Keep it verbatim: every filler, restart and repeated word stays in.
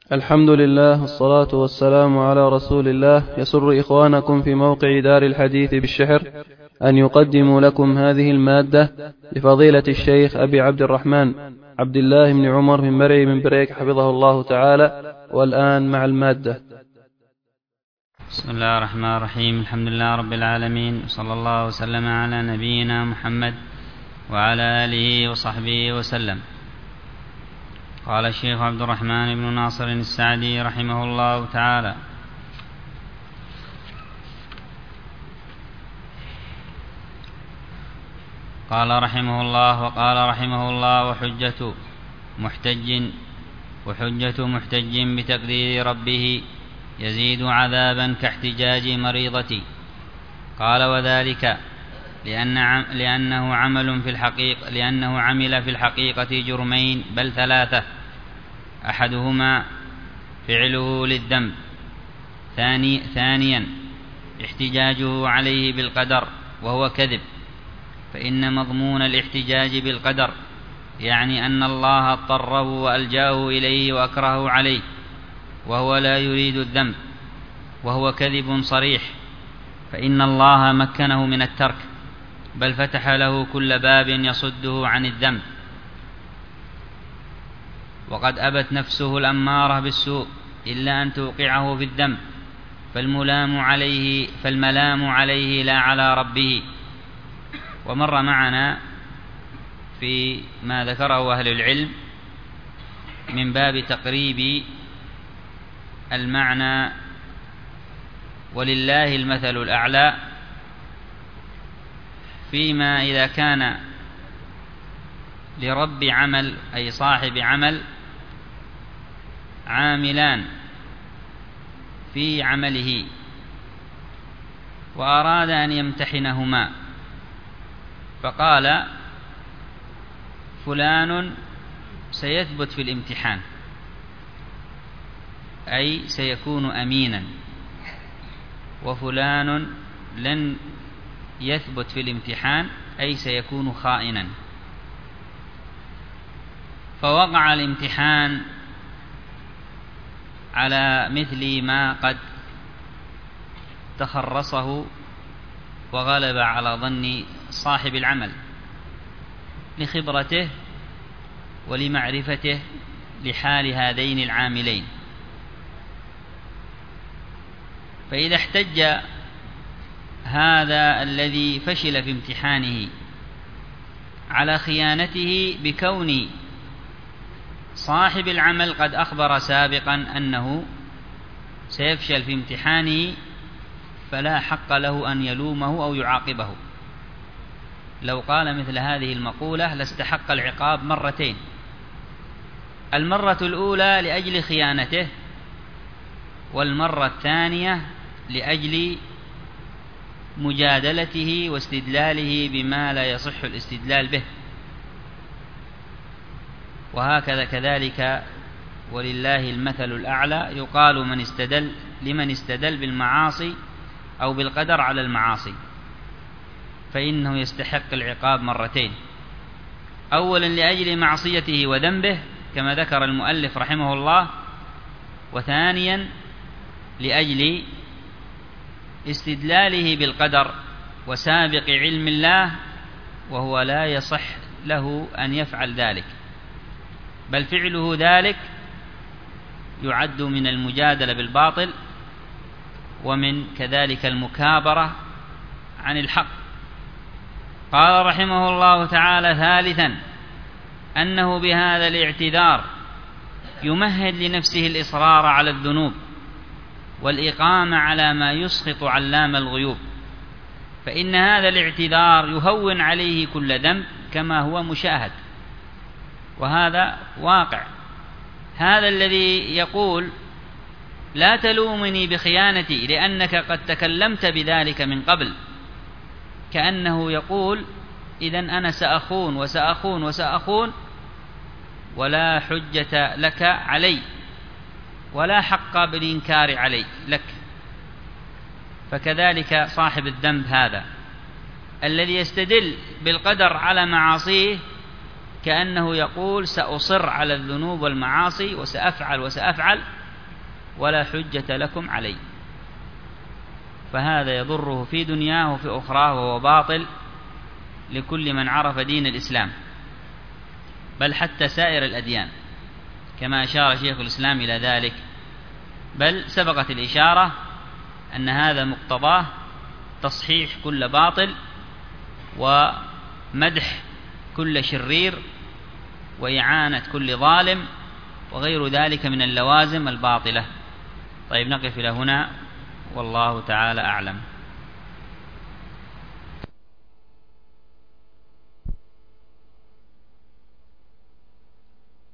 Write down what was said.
الحمد لله والصلاة والسلام على رسول الله. يسر إخوانكم في موقع دار الحديث بالشحر أن يقدموا لكم هذه المادة لفضيلة الشيخ أبي عبد الرحمن عبد الله بن عمر بن مرعي بن بريك حفظه الله تعالى. والآن مع المادة. بسم الله الرحمن الرحيم. الحمد لله رب العالمين، صلى الله وسلم على نبينا محمد وعلى آله وصحبه وسلم. قال الشيخ عبد الرحمن بن ناصر السعدي رحمه الله تعالى: قال رحمه الله وقال رحمه الله وحجة محتج وحجة محتج بتقدير ربه يزيد عذابا كاحتجاج مريضتي. قال: وذلك لأن عم لأنه عمل في الحقيقة لأنه عمل في الحقيقة جرمين بل ثلاثة: أحدهما فعله للذنب، ثاني ثانيا احتجاجه عليه بالقدر وهو كذب، فإن مضمون الاحتجاج بالقدر يعني أن الله اضطره وألجاه إليه وأكرهه عليه، وهو لا يريد الذنب، وهو كذب صريح، فإن الله مكنه من الترك، بل فتح له كل باب يصده عن الذنب. وقد أبت نفسه الأمارة بالسوء إلا أن توقعه في الذنب، فالملام عليه فالملام عليه لا على ربه. ومر معنا في ما ذكره أهل العلم من باب تقريب المعنى ولله المثل الأعلى، فيما إذا كان لرب عمل أي صاحب عمل عاملان في عمله وأراد أن يمتحنهما، فقال: فلان سيثبت في الامتحان أي سيكون أمينا، وفلان لن يثبت في الامتحان أي سيكون خائنا. فوقع الامتحان على مثل ما قد تخرصه وغلب على ظن صاحب العمل لخبرته ولمعرفته لحال هذين العاملين. فإذا احتج هذا الذي فشل في امتحانه على خيانته بكون صاحب العمل قد أخبر سابقا أنه سيفشل في امتحانه، فلا حق له أن يلومه أو يعاقبه. لو قال مثل هذه المقولة لاستحق العقاب مرتين: المرة الأولى لأجل خيانته، والمرة الثانية لأجل مجادلته واستدلاله بما لا يصح الاستدلال به. وهكذا كذلك ولله المثل الأعلى يقال من استدل لمن استدل بالمعاصي أو بالقدر على المعاصي، فإنه يستحق العقاب مرتين: أولا لأجل معصيته وذنبه كما ذكر المؤلف رحمه الله، وثانيا لأجل استدلاله بالقدر وسابق علم الله، وهو لا يصح له أن يفعل ذلك، بل فعله ذلك يعد من المجادلة بالباطل ومن كذلك المكابرة عن الحق. قال رحمه الله تعالى: ثالثا أنه بهذا الاعتذار يمهد لنفسه الإصرار على الذنوب والإقامة على ما يسخط علام الغيوب، فإن هذا الاعتذار يهون عليه كل ذنب كما هو مشاهد، وهذا واقع. هذا الذي يقول: لا تلومني بخيانتي لأنك قد تكلمت بذلك من قبل، كأنه يقول: إذن أنا سأخون وسأخون وسأخون ولا حجة لك علي ولا حق بالإنكار علي لك. فكذلك صاحب الذنب هذا الذي يستدل بالقدر على معاصيه كأنه يقول سأصر على الذنوب والمعاصي وسأفعل وسأفعل ولا حجة لكم علي، فهذا يضره في دنياه وفي أخراه وهو باطل لكل من عرف دين الإسلام، بل حتى سائر الأديان، كما أشار شيخ الإسلام إلى ذلك. بل سبقت الإشارة أن هذا مقتضاه تصحيح كل باطل ومدح كل شرير وإعانة كل ظالم وغير ذلك من اللوازم الباطلة. طيب، نقف إلى هنا والله تعالى أعلم.